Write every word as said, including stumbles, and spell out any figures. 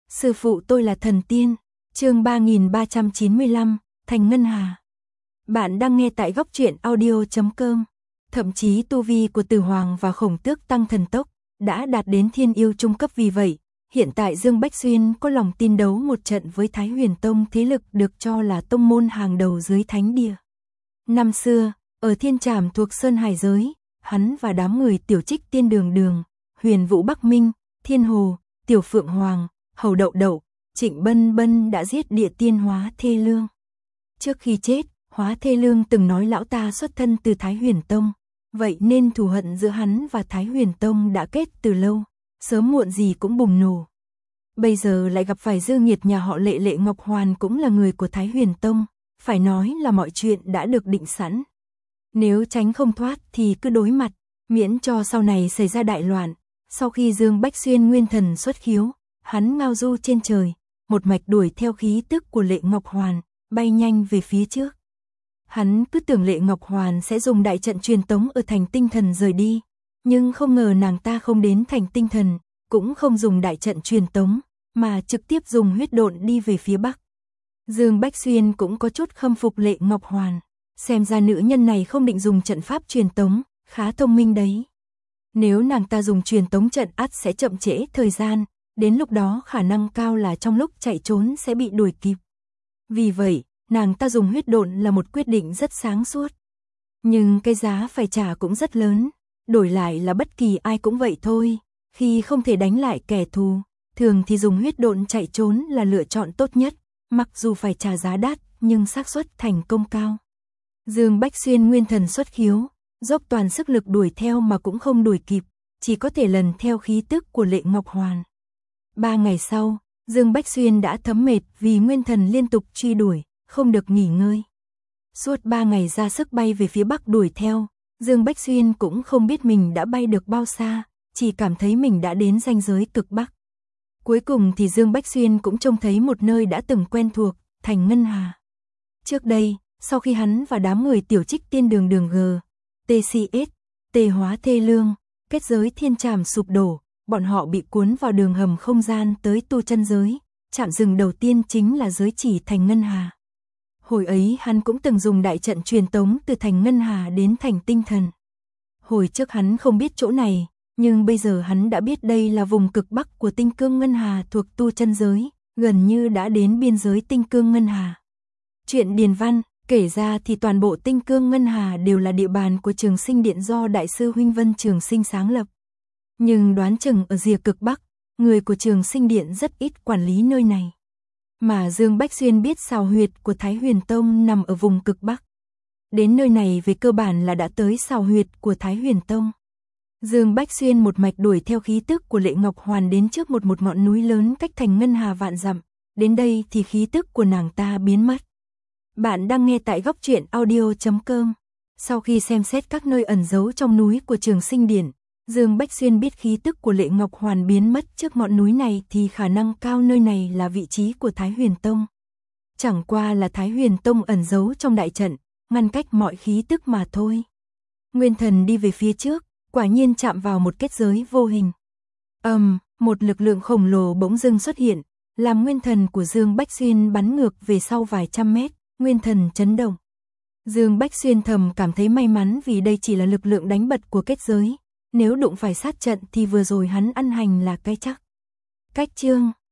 Sư phụ tôi là thần tiên. Chương ba nghìn ba trăm chín mươi lăm, Thành Ngân Hà. Bạn đang nghe tại góc truyện audio chấm com. Thậm chí tu vi của Từ Hoàng và Khổng Tước tăng thần tốc, đã đạt đến thiên yêu trung cấp, vì vậy, hiện tại Dương Bách Xuyên có lòng tin đấu một trận với Thái Huyền Tông, thế lực được cho là tông môn hàng đầu dưới thánh địa. Năm xưa, ở Thiên Trảm thuộc Sơn Hải giới, hắn và đám người Tiểu Trích Tiên Đường Đường, Huyền Vũ Bắc Minh, Thiên Hồ, Tiểu Phượng Hoàng, Hầu Đậu Đậu, Trịnh Bân Bân đã giết địa tiên Hóa Thê Lương. Trước khi chết, Hóa Thê Lương từng nói lão ta xuất thân từ Thái Huyền Tông, vậy nên thù hận giữa hắn và Thái Huyền Tông đã kết từ lâu, sớm muộn gì cũng bùng nổ. Bây giờ lại gặp phải dư nghiệt nhà họ Lệ. Lệ Ngọc Hoàn cũng là người của Thái Huyền Tông, phải nói là mọi chuyện đã được định sẵn. Nếu tránh không thoát thì cứ đối mặt, miễn cho sau này xảy ra đại loạn. Sau khi Dương Bách Xuyên nguyên thần xuất khiếu, hắn ngao du trên trời, một mạch đuổi theo khí tức của Lệ Ngọc Hoàn, bay nhanh về phía trước. Hắn cứ tưởng Lệ Ngọc Hoàn sẽ dùng đại trận truyền tống ở thành tinh thần rời đi, nhưng không ngờ nàng ta không đến thành tinh thần, cũng không dùng đại trận truyền tống, mà trực tiếp dùng huyết độn đi về phía bắc. Dương Bách Xuyên cũng có chút khâm phục Lệ Ngọc Hoàn, xem ra nữ nhân này không định dùng trận pháp truyền tống, khá thông minh đấy. Nếu nàng ta dùng truyền tống trận ắt sẽ chậm trễ thời gian, đến lúc đó khả năng cao là trong lúc chạy trốn sẽ bị đuổi kịp. Vì vậy, nàng ta dùng huyết độn là một quyết định rất sáng suốt. Nhưng cái giá phải trả cũng rất lớn, đổi lại là bất kỳ ai cũng vậy thôi. Khi không thể đánh lại kẻ thù, thường thì dùng huyết độn chạy trốn là lựa chọn tốt nhất, mặc dù phải trả giá đắt nhưng xác suất thành công cao. Dương Bách Xuyên nguyên thần xuất khiếu, dốc toàn sức lực đuổi theo mà cũng không đuổi kịp, chỉ có thể lần theo khí tức của Lệ Ngọc Hoàn. Ba ngày sau, Dương Bách Xuyên đã thấm mệt vì nguyên thần liên tục truy đuổi, không được nghỉ ngơi. Suốt ba ngày ra sức bay về phía bắc đuổi theo, Dương Bách Xuyên cũng không biết mình đã bay được bao xa, chỉ cảm thấy mình đã đến ranh giới cực bắc. Cuối cùng thì Dương Bách Xuyên cũng trông thấy một nơi đã từng quen thuộc, Thành Ngân Hà. Trước đây, sau khi hắn và đám người Tiểu Trích Tiên Đường Đường G, tê xê ét, Tê Hóa Thê Lương, kết giới Thiên Trảm sụp đổ, bọn họ bị cuốn vào đường hầm không gian tới tu chân giới, chạm dừng đầu tiên chính là giới chỉ Thành Ngân Hà. Hồi ấy hắn cũng từng dùng đại trận truyền tống từ Thành Ngân Hà đến Thành Tinh Thần. Hồi trước hắn không biết chỗ này, nhưng bây giờ hắn đã biết đây là vùng cực bắc của Tinh Cương Ngân Hà thuộc tu chân giới, gần như đã đến biên giới Tinh Cương Ngân Hà. Chuyện điền văn, kể ra thì toàn bộ Tinh Cương Ngân Hà đều là địa bàn của Trường Sinh Điện do Đại sư Huynh Vân Trường Sinh sáng lập. Nhưng đoán chừng ở rìa cực bắc, người của Trường Sinh Điện rất ít quản lý nơi này. Mà Dương Bách Xuyên biết xào huyệt của Thái Huyền Tông nằm ở vùng cực bắc. Đến nơi này về cơ bản là đã tới xào huyệt của Thái Huyền Tông. Dương Bách Xuyên một mạch đuổi theo khí tức của Lệ Ngọc Hoàn đến trước một một ngọn núi lớn cách Thành Ngân Hà vạn dặm. Đến đây thì khí tức của nàng ta biến mất. Bạn đang nghe tại góc truyện audio chấm com. Sau khi xem xét các nơi ẩn giấu trong núi của Trường Sinh Điện, Dương Bách Xuyên biết khí tức của Lệ Ngọc Hoàn biến mất trước ngọn núi này thì khả năng cao nơi này là vị trí của Thái Huyền Tông. Chẳng qua là Thái Huyền Tông ẩn giấu trong đại trận, ngăn cách mọi khí tức mà thôi. Nguyên thần đi về phía trước, quả nhiên chạm vào một kết giới vô hình. Ầm, um, một lực lượng khổng lồ bỗng dưng xuất hiện, làm nguyên thần của Dương Bách Xuyên bắn ngược về sau vài trăm mét, nguyên thần chấn động. Dương Bách Xuyên thầm cảm thấy may mắn vì đây chỉ là lực lượng đánh bật của kết giới. Nếu đụng phải sát trận thì vừa rồi hắn ăn hành là cái chắc. Cách chương